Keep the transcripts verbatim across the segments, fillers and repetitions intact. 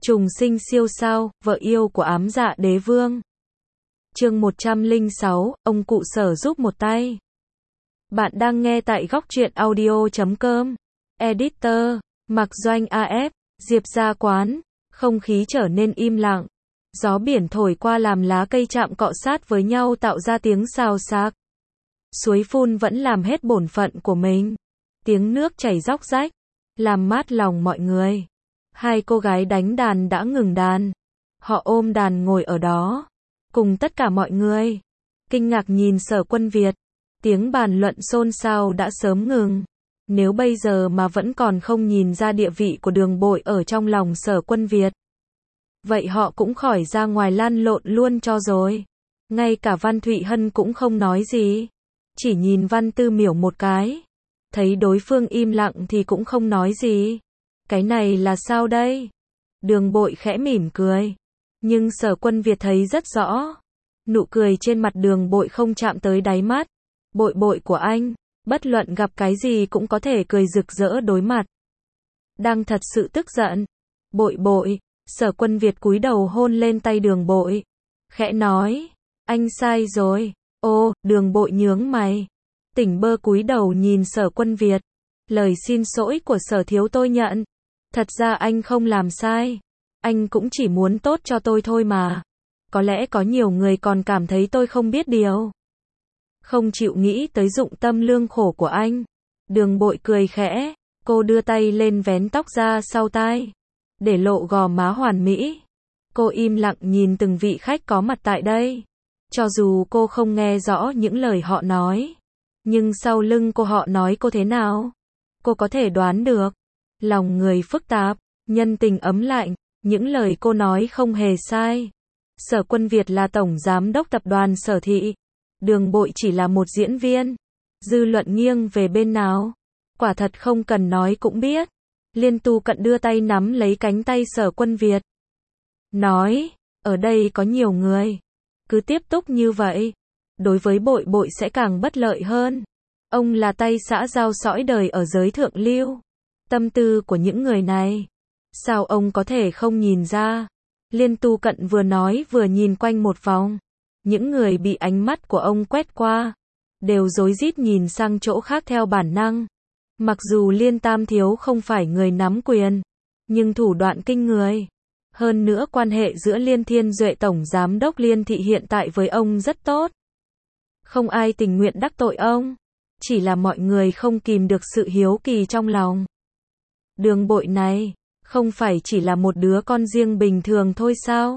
Trùng sinh siêu sao, vợ yêu của ám dạ đế vương. Chương một trăm lẻ sáu, ông cụ Sở giúp một tay. Bạn đang nghe tại góc truyện audio chấm com. Editor, Mạc Doanh a ép, Diệp Gia Quán. Không khí trở nên im lặng. Gió biển thổi qua làm lá cây chạm cọ sát với nhau tạo ra tiếng xào xạc. Suối phun vẫn làm hết bổn phận của mình. Tiếng nước chảy róc rách, làm mát lòng mọi người. Hai cô gái đánh đàn đã ngừng đàn. Họ ôm đàn ngồi ở đó, cùng tất cả mọi người. Kinh ngạc nhìn Sở Quân Việt. Tiếng bàn luận xôn xao đã sớm ngừng. Nếu bây giờ mà vẫn còn không nhìn ra địa vị của Đường Bội ở trong lòng Sở Quân Việt, vậy họ cũng khỏi ra ngoài lăn lộn luôn cho rồi. Ngay cả Văn Thụy Hân cũng không nói gì. Chỉ nhìn Văn Tư Miểu một cái. Thấy đối phương im lặng thì cũng không nói gì. Cái này là sao đây? Đường Bội khẽ mỉm cười. Nhưng Sở Quân Việt thấy rất rõ. Nụ cười trên mặt Đường Bội không chạm tới đáy mắt. Bội bội của anh, bất luận gặp cái gì cũng có thể cười rực rỡ đối mặt. Đang thật sự tức giận. Bội bội, Sở Quân Việt cúi đầu hôn lên tay Đường Bội. Khẽ nói, anh sai rồi. Ô, Đường Bội nhướng mày. Tỉnh bơ cúi đầu nhìn Sở Quân Việt. Lời xin lỗi của Sở thiếu tôi nhận. Thật ra anh không làm sai. Anh cũng chỉ muốn tốt cho tôi thôi mà. Có lẽ có nhiều người còn cảm thấy tôi không biết điều. Không chịu nghĩ tới dụng tâm lương khổ của anh. Đường Bội cười khẽ. Cô đưa tay lên vén tóc ra sau tai. Để lộ gò má hoàn mỹ. Cô im lặng nhìn từng vị khách có mặt tại đây. Cho dù cô không nghe rõ những lời họ nói. Nhưng sau lưng cô họ nói cô thế nào? Cô có thể đoán được. Lòng người phức tạp, nhân tình ấm lạnh, những lời cô nói không hề sai. Sở Quân Việt là tổng giám đốc tập đoàn Sở Thị. Đường Bội chỉ là một diễn viên. Dư luận nghiêng về bên nào? Quả thật không cần nói cũng biết. Liên Tu Cận đưa tay nắm lấy cánh tay Sở Quân Việt. Nói, ở đây có nhiều người. Cứ tiếp tục như vậy. Đối với Bội Bội sẽ càng bất lợi hơn. Ông là tay xã giao sõi đời ở giới thượng lưu. Tâm tư của những người này. Sao ông có thể không nhìn ra? Liên Tu Cận vừa nói vừa nhìn quanh một vòng. Những người bị ánh mắt của ông quét qua. Đều rối rít nhìn sang chỗ khác theo bản năng. Mặc dù Liên Tam Thiếu không phải người nắm quyền. Nhưng thủ đoạn kinh người. Hơn nữa quan hệ giữa Liên Thiên Duệ tổng giám đốc Liên Thị hiện tại với ông rất tốt. Không ai tình nguyện đắc tội ông. Chỉ là mọi người không kìm được sự hiếu kỳ trong lòng. Đường Bội này, không phải chỉ là một đứa con riêng bình thường thôi sao?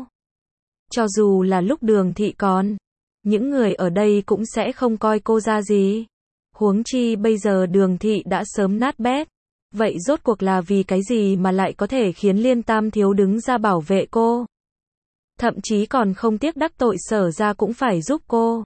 Cho dù là lúc Đường Thị còn, những người ở đây cũng sẽ không coi cô ra gì. Huống chi bây giờ Đường Thị đã sớm nát bét. Vậy rốt cuộc là vì cái gì mà lại có thể khiến Liên Tam Thiếu đứng ra bảo vệ cô? Thậm chí còn không tiếc đắc tội Sở ra cũng phải giúp cô.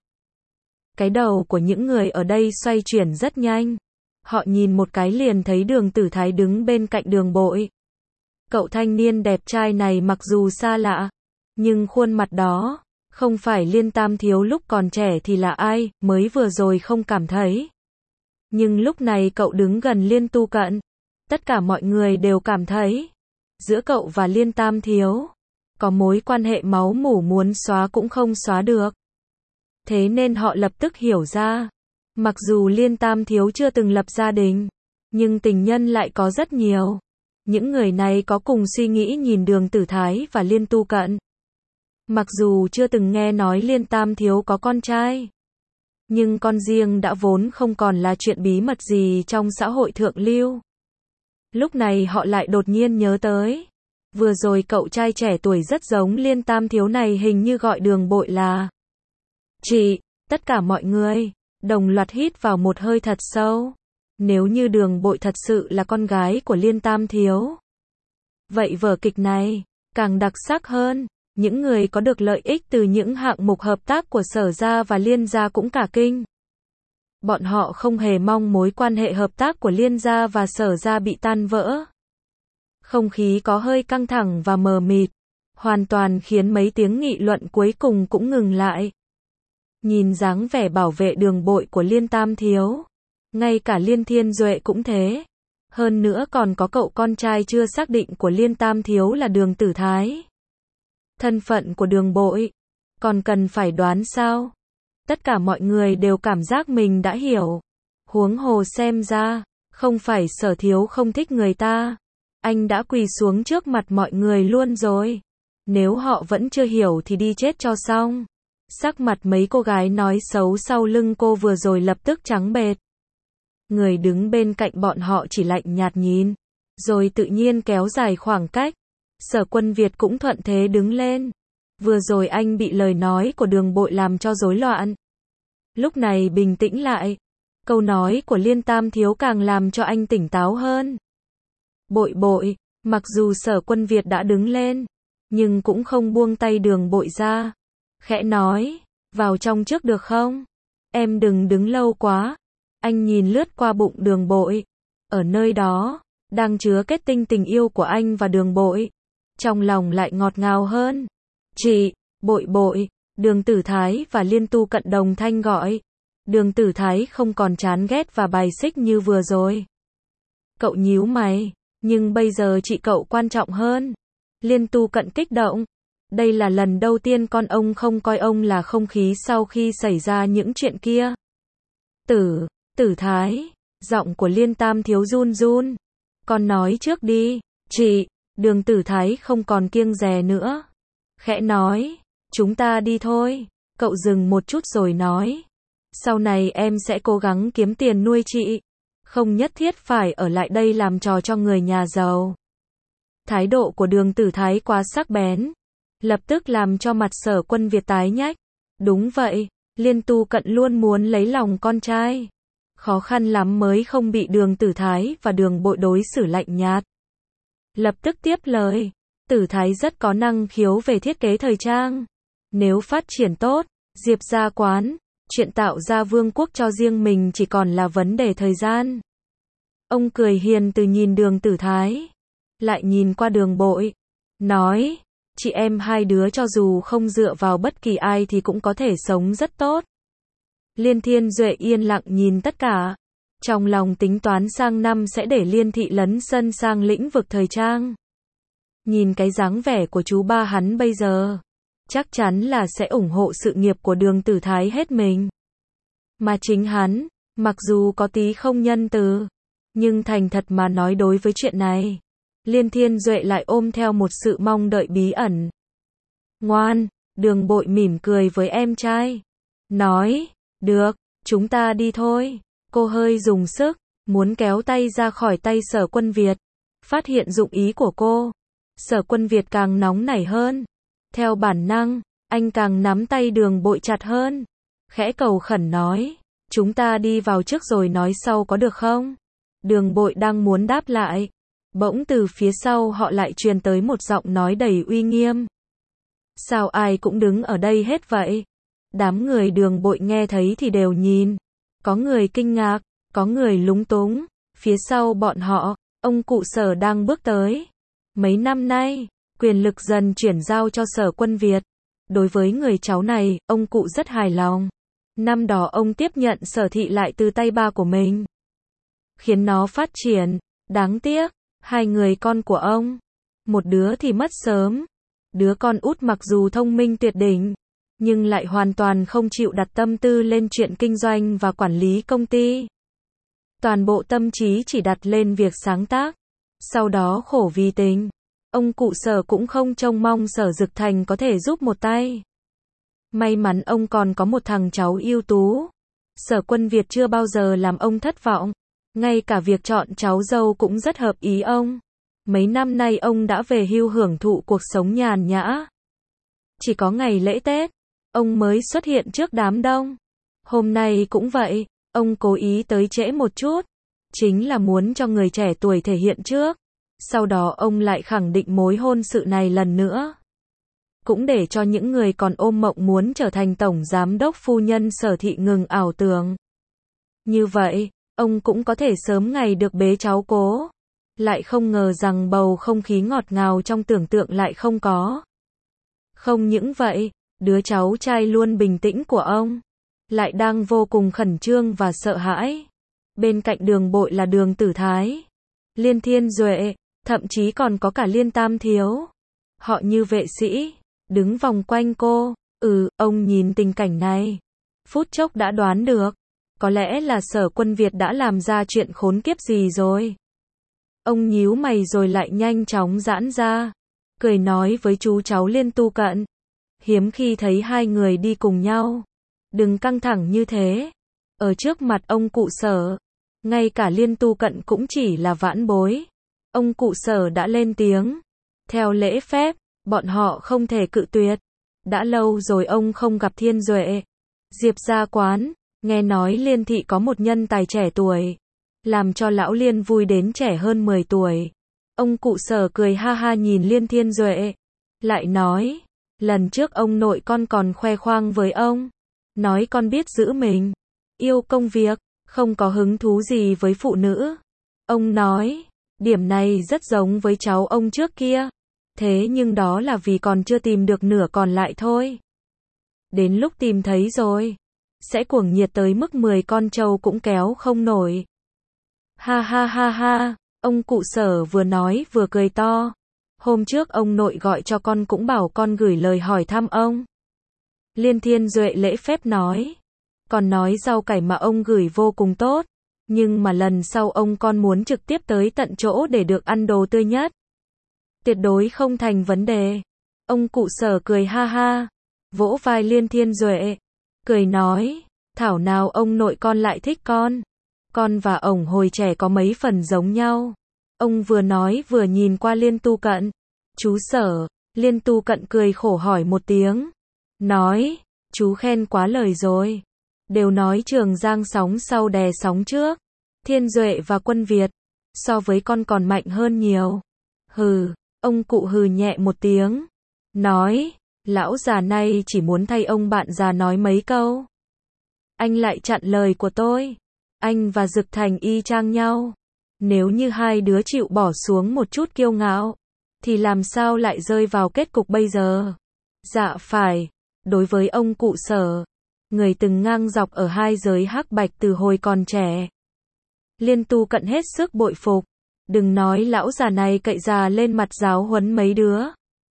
Cái đầu của những người ở đây xoay chuyển rất nhanh. Họ nhìn một cái liền thấy Đường Tử Thái đứng bên cạnh Đường Bội. Cậu thanh niên đẹp trai này mặc dù xa lạ, nhưng khuôn mặt đó, không phải Liên Tam Thiếu lúc còn trẻ thì là ai, mới vừa rồi không cảm thấy. Nhưng lúc này cậu đứng gần Liên Tu Cận. Tất cả mọi người đều cảm thấy, giữa cậu và Liên Tam Thiếu, có mối quan hệ máu mủ muốn xóa cũng không xóa được. Thế nên họ lập tức hiểu ra, mặc dù Liên Tam Thiếu chưa từng lập gia đình, nhưng tình nhân lại có rất nhiều. Những người này có cùng suy nghĩ nhìn Đường Tử Thái và Liên Tu Cận. Mặc dù chưa từng nghe nói Liên Tam Thiếu có con trai, nhưng con riêng đã vốn không còn là chuyện bí mật gì trong xã hội thượng lưu. Lúc này họ lại đột nhiên nhớ tới. Vừa rồi cậu trai trẻ tuổi rất giống Liên Tam Thiếu này hình như gọi Đường Bội là chị. Tất cả mọi người đồng loạt hít vào một hơi thật sâu. Nếu như Đường Bội thật sự là con gái của Liên Tam Thiếu, vậy vở kịch này càng đặc sắc hơn. Những người có được lợi ích từ những hạng mục hợp tác của Sở gia và Liên gia cũng cả kinh. Bọn họ không hề mong mối quan hệ hợp tác của Liên gia và Sở gia bị tan vỡ. Không khí có hơi căng thẳng và mờ mịt, hoàn toàn khiến mấy tiếng nghị luận cuối cùng cũng ngừng lại. Nhìn dáng vẻ bảo vệ Đường Bội của Liên Tam Thiếu, ngay cả Liên Thiên Duệ cũng thế. Hơn nữa còn có cậu con trai chưa xác định của Liên Tam Thiếu là Đường Tử Thái. Thân phận của Đường Bội, còn cần phải đoán sao? Tất cả mọi người đều cảm giác mình đã hiểu. Huống hồ xem ra, không phải Sở Thiếu không thích người ta. Anh đã quỳ xuống trước mặt mọi người luôn rồi. Nếu họ vẫn chưa hiểu thì đi chết cho xong. Sắc mặt mấy cô gái nói xấu sau lưng cô vừa rồi lập tức trắng bệch. Người đứng bên cạnh bọn họ chỉ lạnh nhạt nhìn, rồi tự nhiên kéo dài khoảng cách. Sở Quân Việt cũng thuận thế đứng lên. Vừa rồi anh bị lời nói của Đường Bội làm cho rối loạn. Lúc này bình tĩnh lại. Câu nói của Liên Tam Thiếu càng làm cho anh tỉnh táo hơn. Bội bội, mặc dù Sở Quân Việt đã đứng lên, nhưng cũng không buông tay Đường Bội ra. Khẽ nói, vào trong trước được không? Em đừng đứng lâu quá. Anh nhìn lướt qua bụng Đường Bội. Ở nơi đó, đang chứa kết tinh tình yêu của anh và Đường Bội. Trong lòng lại ngọt ngào hơn. Chị, Bội bội, Đường Tử Thái và Liên Tu Cận đồng thanh gọi. Đường Tử Thái không còn chán ghét và bài xích như vừa rồi. Cậu nhíu mày, nhưng bây giờ chị cậu quan trọng hơn. Liên Tu Cận kích động. Đây là lần đầu tiên con ông không coi ông là không khí sau khi xảy ra những chuyện kia. Tử, Tử Thái, giọng của Liên Tam Thiếu run run. Con nói trước đi, chị, Đường Tử Thái không còn kiêng dè nữa. Khẽ nói, chúng ta đi thôi. Cậu dừng một chút rồi nói. Sau này em sẽ cố gắng kiếm tiền nuôi chị. Không nhất thiết phải ở lại đây làm trò cho người nhà giàu. Thái độ của Đường Tử Thái quá sắc bén. Lập tức làm cho mặt Sở Quân Việt tái nhách. Đúng vậy, Liên Tu Cận luôn muốn lấy lòng con trai. Khó khăn lắm mới không bị Đường Tử Thái và Đường Bội đối xử lạnh nhạt. Lập tức tiếp lời. Tử Thái rất có năng khiếu về thiết kế thời trang. Nếu phát triển tốt, Diệp gia quán, chuyện tạo ra vương quốc cho riêng mình chỉ còn là vấn đề thời gian. Ông cười hiền từ nhìn Đường Tử Thái. Lại nhìn qua Đường Bội. Nói, chị em hai đứa cho dù không dựa vào bất kỳ ai thì cũng có thể sống rất tốt. Liên Thiên Duệ yên lặng nhìn tất cả. Trong lòng tính toán sang năm sẽ để Liên Thị lấn sân sang lĩnh vực thời trang. Nhìn cái dáng vẻ của chú ba hắn bây giờ, chắc chắn là sẽ ủng hộ sự nghiệp của Đường Tử Thái hết mình. Mà chính hắn, mặc dù có tí không nhân từ, nhưng thành thật mà nói đối với chuyện này, Liên Thiên Duệ lại ôm theo một sự mong đợi bí ẩn. Ngoan, Đường Bội mỉm cười với em trai. Nói, được, chúng ta đi thôi. Cô hơi dùng sức, muốn kéo tay ra khỏi tay Sở Quân Việt. Phát hiện dụng ý của cô. Sở Quân Việt càng nóng nảy hơn. Theo bản năng, anh càng nắm tay Đường Bội chặt hơn. Khẽ cầu khẩn nói, chúng ta đi vào trước rồi nói sau có được không? Đường Bội đang muốn đáp lại. Bỗng từ phía sau họ lại truyền tới một giọng nói đầy uy nghiêm. Sao ai cũng đứng ở đây hết vậy? Đám người Đường Bội nghe thấy thì đều nhìn. Có người kinh ngạc, có người lúng túng. Phía sau bọn họ, ông cụ Sở đang bước tới. Mấy năm nay, quyền lực dần chuyển giao cho Sở Quân Việt. Đối với người cháu này, ông cụ rất hài lòng. Năm đó ông tiếp nhận Sở Thị lại từ tay ba của mình, khiến nó phát triển. Đáng tiếc, hai người con của ông, một đứa thì mất sớm. Đứa con út mặc dù thông minh tuyệt đỉnh, nhưng lại hoàn toàn không chịu đặt tâm tư lên chuyện kinh doanh và quản lý công ty. Toàn bộ tâm trí chỉ đặt lên việc sáng tác. Sau đó khổ vì tình, ông cụ Sở cũng không trông mong Sở Dực Thành có thể giúp một tay. May mắn ông còn có một thằng cháu ưu tú. Sở Quân Việt chưa bao giờ làm ông thất vọng. Ngay cả việc chọn cháu dâu cũng rất hợp ý ông. Mấy năm nay ông đã về hưu hưởng thụ cuộc sống nhàn nhã. Chỉ có ngày lễ Tết, ông mới xuất hiện trước đám đông. Hôm nay cũng vậy, ông cố ý tới trễ một chút. Chính là muốn cho người trẻ tuổi thể hiện trước. Sau đó ông lại khẳng định mối hôn sự này lần nữa. Cũng để cho những người còn ôm mộng muốn trở thành tổng giám đốc phu nhân Sở Thị ngừng ảo tưởng. Như vậy, ông cũng có thể sớm ngày được bế cháu cố. Lại không ngờ rằng bầu không khí ngọt ngào trong tưởng tượng lại không có. Không những vậy, đứa cháu trai luôn bình tĩnh của ông lại đang vô cùng khẩn trương và sợ hãi. Bên cạnh Đường Bội là Đường Tử Thái. Liên Thiên Duệ, thậm chí còn có cả Liên Tam Thiếu. Họ như vệ sĩ, đứng vòng quanh cô. Ừ, ông nhìn tình cảnh này. Phút chốc đã đoán được. Có lẽ là Sở Quân Việt đã làm ra chuyện khốn kiếp gì rồi. Ông nhíu mày rồi lại nhanh chóng giãn ra. Cười nói với chú cháu Liên Tu Cận. Hiếm khi thấy hai người đi cùng nhau. Đừng căng thẳng như thế. Ở trước mặt ông cụ Sở, ngay cả Liên Tu Cận cũng chỉ là vãn bối. Ông cụ Sở đã lên tiếng. Theo lễ phép, bọn họ không thể cự tuyệt. Đã lâu rồi ông không gặp Thiên Duệ. Diệp gia quán, nghe nói Liên thị có một nhân tài trẻ tuổi. Làm cho lão Liên vui đến trẻ hơn mười tuổi. Ông cụ Sở cười ha ha nhìn Liên Thiên Duệ. Lại nói, lần trước ông nội con còn khoe khoang với ông. Nói con biết giữ mình. Yêu công việc, không có hứng thú gì với phụ nữ. Ông nói, điểm này rất giống với cháu ông trước kia. Thế nhưng đó là vì còn chưa tìm được nửa còn lại thôi. Đến lúc tìm thấy rồi, sẽ cuồng nhiệt tới mức mười con trâu cũng kéo không nổi. Ha ha ha ha, ông cụ Sở vừa nói vừa cười to. Hôm trước ông nội gọi cho con cũng bảo con gửi lời hỏi thăm ông. Liên Thiên Duệ lễ phép nói. Còn nói rau cải mà ông gửi vô cùng tốt. Nhưng mà lần sau ông con muốn trực tiếp tới tận chỗ để được ăn đồ tươi nhất. Tuyệt đối không thành vấn đề. Ông cụ Sở cười ha ha. Vỗ vai Liên Thiên Duệ. Cười nói. Thảo nào ông nội con lại thích con. Con và ổng hồi trẻ có mấy phần giống nhau. Ông vừa nói vừa nhìn qua Liên Tu Cận. Chú Sở. Liên Tu Cận cười khổ hỏi một tiếng. Nói. Chú khen quá lời rồi. Đều nói Trường Giang sóng sau đè sóng trước. Thiên Duệ và Quân Việt. So với con còn mạnh hơn nhiều. Hừ. Ông cụ hừ nhẹ một tiếng. Nói. Lão già này chỉ muốn thay ông bạn già nói mấy câu. Anh lại chặn lời của tôi. Anh và Dực Thành y chang nhau. Nếu như hai đứa chịu bỏ xuống một chút kiêu ngạo, thì làm sao lại rơi vào kết cục bây giờ? Dạ phải. Đối với ông cụ Sở, người từng ngang dọc ở hai giới hắc bạch từ hồi còn trẻ, Liên Tu Cận hết sức bội phục. Đừng nói lão già này cậy già lên mặt giáo huấn mấy đứa.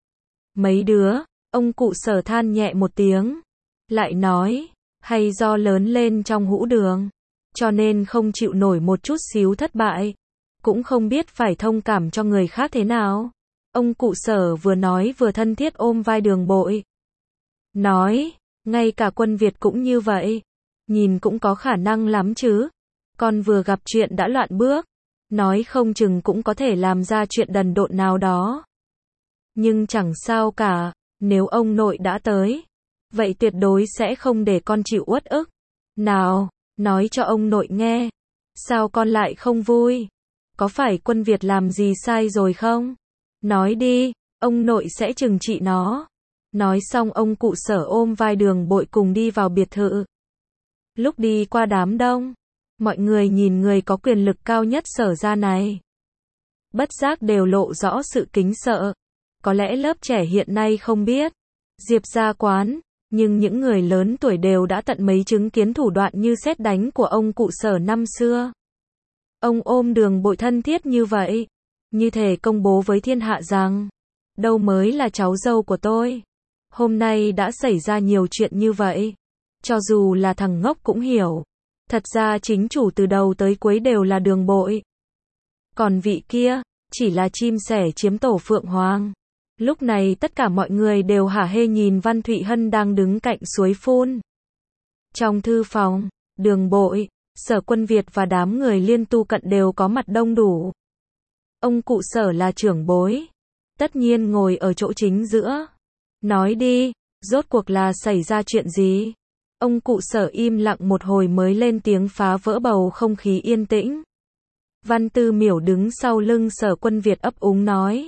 Mấy đứa, ông cụ Sở than nhẹ một tiếng. Lại nói, hay do lớn lên trong hũ đường, cho nên không chịu nổi một chút xíu thất bại. Cũng không biết phải thông cảm cho người khác thế nào. Ông cụ Sở vừa nói vừa thân thiết ôm vai Đường Bội. Nói, ngay cả Quân Việt cũng như vậy. Nhìn cũng có khả năng lắm chứ. Con vừa gặp chuyện đã loạn bước. Nói không chừng cũng có thể làm ra chuyện đần độn nào đó. Nhưng chẳng sao cả, nếu ông nội đã tới, vậy tuyệt đối sẽ không để con chịu uất ức. Nào, nói cho ông nội nghe. Sao con lại không vui? Có phải Quân Việt làm gì sai rồi không? Nói đi, ông nội sẽ trừng trị nó. Nói xong ông cụ Sở ôm vai Đường Bội cùng đi vào biệt thự. Lúc đi qua đám đông, mọi người nhìn người có quyền lực cao nhất Sở gia này. Bất giác đều lộ rõ sự kính sợ. Có lẽ lớp trẻ hiện nay không biết. Diệp gia quán, nhưng những người lớn tuổi đều đã tận mấy chứng kiến thủ đoạn như sét đánh của ông cụ Sở năm xưa. Ông ôm Đường Bội thân thiết như vậy, như thể công bố với thiên hạ rằng, đâu mới là cháu dâu của tôi. Hôm nay đã xảy ra nhiều chuyện như vậy. Cho dù là thằng ngốc cũng hiểu. Thật ra chính chủ từ đầu tới cuối đều là Đường Bội. Còn vị kia, chỉ là chim sẻ chiếm tổ Phượng Hoàng. Lúc này tất cả mọi người đều hả hê nhìn Văn Thụy Hân đang đứng cạnh suối phun. Trong thư phòng, Đường Bội, Sở Quân Việt và đám người Liên Tu Cận đều có mặt đông đủ. Ông cụ Sở là trưởng bối, tất nhiên ngồi ở chỗ chính giữa. Nói đi, rốt cuộc là xảy ra chuyện gì? Ông cụ Sở im lặng một hồi mới lên tiếng phá vỡ bầu không khí yên tĩnh. Văn Tư Miểu đứng sau lưng Sở Quân Việt ấp úng nói.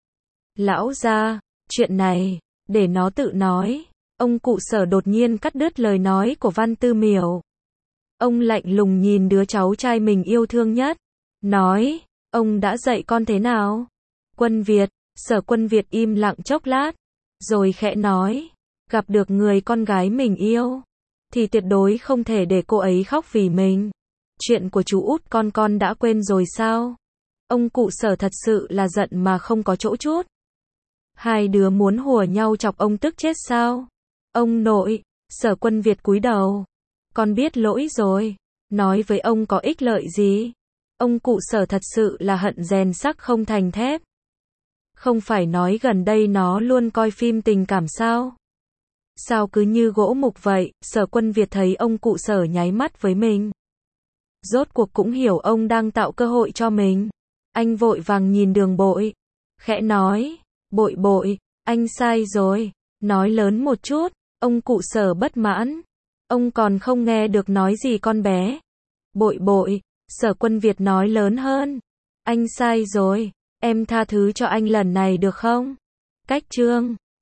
Lão gia, chuyện này, để nó tự nói. Ông cụ Sở đột nhiên cắt đứt lời nói của Văn Tư Miểu. Ông lạnh lùng nhìn đứa cháu trai mình yêu thương nhất. Nói, ông đã dạy con thế nào? Quân Việt, Sở Quân Việt im lặng chốc lát. Rồi khẽ nói, gặp được người con gái mình yêu, thì tuyệt đối không thể để cô ấy khóc vì mình. Chuyện của chú út con con đã quên rồi sao? Ông cụ Sở thật sự là giận mà không có chỗ trút. Hai đứa muốn hùa nhau chọc ông tức chết sao? Ông nội, Sở Quân Việt cúi đầu. Con biết lỗi rồi. Nói với ông có ích lợi gì? Ông cụ Sở thật sự là hận rèn sắt không thành thép. Không phải nói gần đây nó luôn coi phim tình cảm sao? Sao cứ như gỗ mục vậy? Sở Quân Việt thấy ông cụ Sở nháy mắt với mình. Rốt cuộc cũng hiểu ông đang tạo cơ hội cho mình. Anh vội vàng nhìn Đường Bội. Khẽ nói, Bội Bội, anh sai rồi. Nói lớn một chút. Ông cụ Sở bất mãn. Ông còn không nghe được nói gì con bé. Bội Bội, Sở Quân Việt nói lớn hơn. Anh sai rồi. Em tha thứ cho anh lần này được không? Cách chương